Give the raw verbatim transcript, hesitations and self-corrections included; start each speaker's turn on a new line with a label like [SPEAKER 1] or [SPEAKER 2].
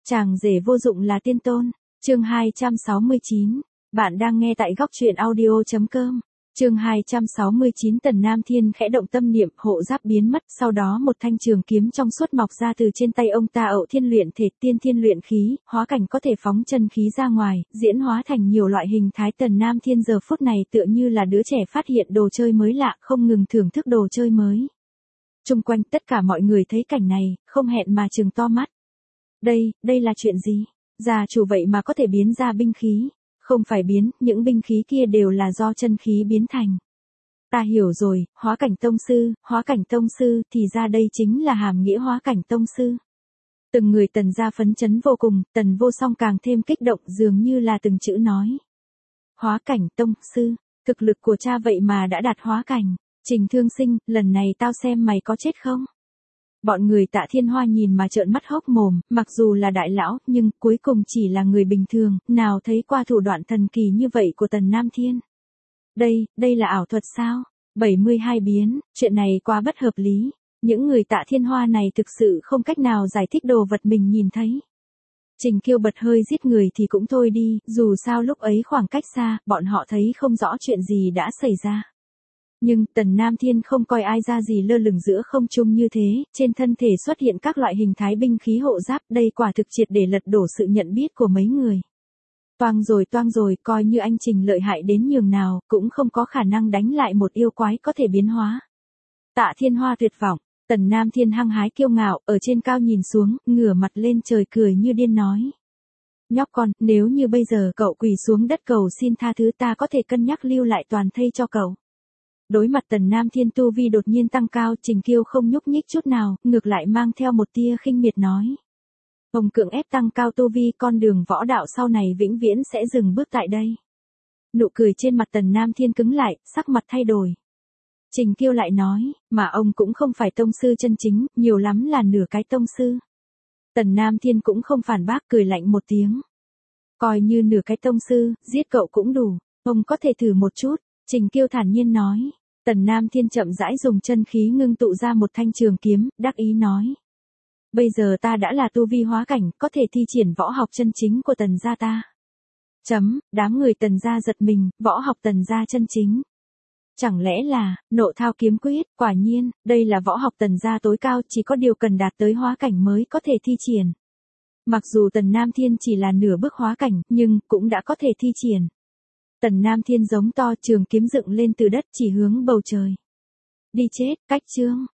[SPEAKER 1] Chàng rể vô dụng là tiên tôn. Chương hai trăm sáu mươi chín. Bạn đang nghe tại góc truyện audio chấm com. Chương hai trăm sáu mươi chín. Tần Nam Thiên khẽ động tâm niệm, hộ giáp biến mất, sau đó một thanh trường kiếm trong suốt mọc ra từ trên tay ông ta. Ậu thiên luyện thể, tiên thiên luyện khí, hóa cảnh có thể phóng chân khí ra ngoài, diễn hóa thành nhiều loại hình thái. Tần Nam Thiên giờ phút này tựa như là đứa trẻ phát hiện đồ chơi mới lạ, không ngừng thưởng thức đồ chơi mới. Chung quanh tất cả mọi người thấy cảnh này, không hẹn mà trừng to mắt. Đây, đây là chuyện gì? Gia chủ vậy mà có thể biến ra binh khí. Không phải biến, những binh khí kia đều là do chân khí biến thành. Ta hiểu rồi, hóa cảnh tông sư, hóa cảnh tông sư, thì ra đây chính là hàm nghĩa hóa cảnh tông sư. Từng người Tần gia phấn chấn vô cùng, Tần Vô Song càng thêm kích động, dường như là từng chữ nói. Hóa cảnh tông sư, thực lực của cha vậy mà đã đạt hóa cảnh. Trình Thương Sinh, lần này tao xem mày có chết không? Bọn người Tạ Thiên Hoa nhìn mà trợn mắt hốc mồm, mặc dù là đại lão, nhưng cuối cùng chỉ là người bình thường, nào thấy qua thủ đoạn thần kỳ như vậy của Tần Nam Thiên. Đây, đây là ảo thuật sao? bảy mươi hai biến, chuyện này quá bất hợp lý. Những người Tạ Thiên Hoa này thực sự không cách nào giải thích đồ vật mình nhìn thấy. Trình Kiêu bật hơi giết người thì cũng thôi đi, dù sao lúc ấy khoảng cách xa, bọn họ thấy không rõ chuyện gì đã xảy ra. Nhưng Tần Nam Thiên không coi ai ra gì, lơ lửng giữa không trung như thế, trên thân thể xuất hiện các loại hình thái binh khí hộ giáp, đây quả thực triệt để lật đổ sự nhận biết của mấy người. Toang rồi toang rồi, coi như anh Trình lợi hại đến nhường nào, cũng không có khả năng đánh lại một yêu quái có thể biến hóa. Tạ Thiên Hoa tuyệt vọng, Tần Nam Thiên hăng hái kiêu ngạo, ở trên cao nhìn xuống, ngửa mặt lên trời cười như điên nói. Nhóc con, nếu như bây giờ cậu quỳ xuống đất cầu xin tha thứ, ta có thể cân nhắc lưu lại toàn thây cho cậu. Đối mặt Tần Nam Thiên tu vi đột nhiên tăng cao, Trình Kiêu không nhúc nhích chút nào, ngược lại mang theo một tia khinh miệt nói. Ông cưỡng ép tăng cao tu vi, con đường võ đạo sau này vĩnh viễn sẽ dừng bước tại đây. Nụ cười trên mặt Tần Nam Thiên cứng lại, sắc mặt thay đổi. Trình Kiêu lại nói, mà ông cũng không phải tông sư chân chính, nhiều lắm là nửa cái tông sư. Tần Nam Thiên cũng không phản bác, cười lạnh một tiếng. Coi như nửa cái tông sư, giết cậu cũng đủ, ông có thể thử một chút. Trình Kiêu thản nhiên nói. Tần Nam Thiên chậm rãi dùng chân khí ngưng tụ ra một thanh trường kiếm, đắc ý nói. Bây giờ ta đã là tu vi hóa cảnh, có thể thi triển võ học chân chính của Tần gia ta. Chấm, đám người Tần gia giật mình, võ học Tần gia chân chính. Chẳng lẽ là, nộ thao kiếm quyết, quả nhiên, đây là võ học Tần gia tối cao, chỉ có điều cần đạt tới hóa cảnh mới có thể thi triển. Mặc dù Tần Nam Thiên chỉ là nửa bước hóa cảnh, nhưng cũng đã có thể thi triển. Tần Nam Thiên giống to, trường kiếm dựng lên từ đất chỉ hướng bầu trời. Đi chết, cách chương.